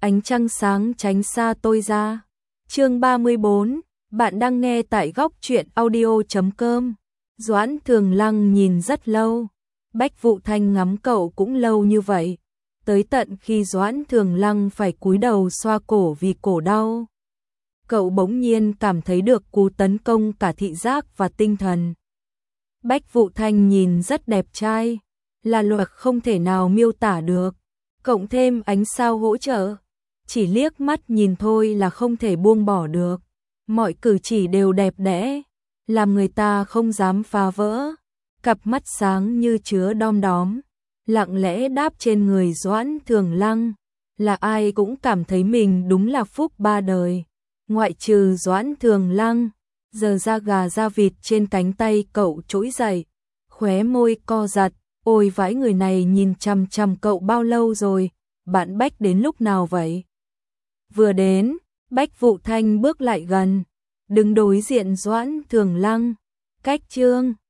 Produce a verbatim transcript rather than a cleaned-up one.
ánh trăng sáng tránh xa tôi ra. Chương ba mươi bốn, bạn đang nghe tại góc truyện audio chấm com. Doãn Thường Lăng nhìn rất lâu, Bách Vụ Thanh ngắm cậu cũng lâu như vậy, tới tận khi Doãn Thường Lăng phải cúi đầu xoa cổ vì cổ đau. Cậu bỗng nhiên cảm thấy được cú tấn công cả thị giác và tinh thần. Bách Vụ Thanh nhìn rất đẹp trai, là luật không thể nào miêu tả được, cộng thêm ánh sao hỗ trợ, chỉ liếc mắt nhìn thôi là không thể buông bỏ được. Mọi cử chỉ đều đẹp đẽ, làm người ta không dám phá vỡ. Cặp mắt sáng như chứa đom đóm, lặng lẽ đáp trên người Doãn Thường Lăng, là ai cũng cảm thấy mình đúng là phúc ba đời. Ngoại trừ Doãn Thường Lăng, giờ da gà da vịt trên cánh tay cậu trỗi dậy, khóe môi co giật, ôi vãi, người này nhìn chằm chằm cậu bao lâu rồi, bạn Bách đến lúc nào vậy? Vừa đến, Bách Vụ Thanh bước lại gần, đứng đối diện Doãn Thường Lăng, cách Trương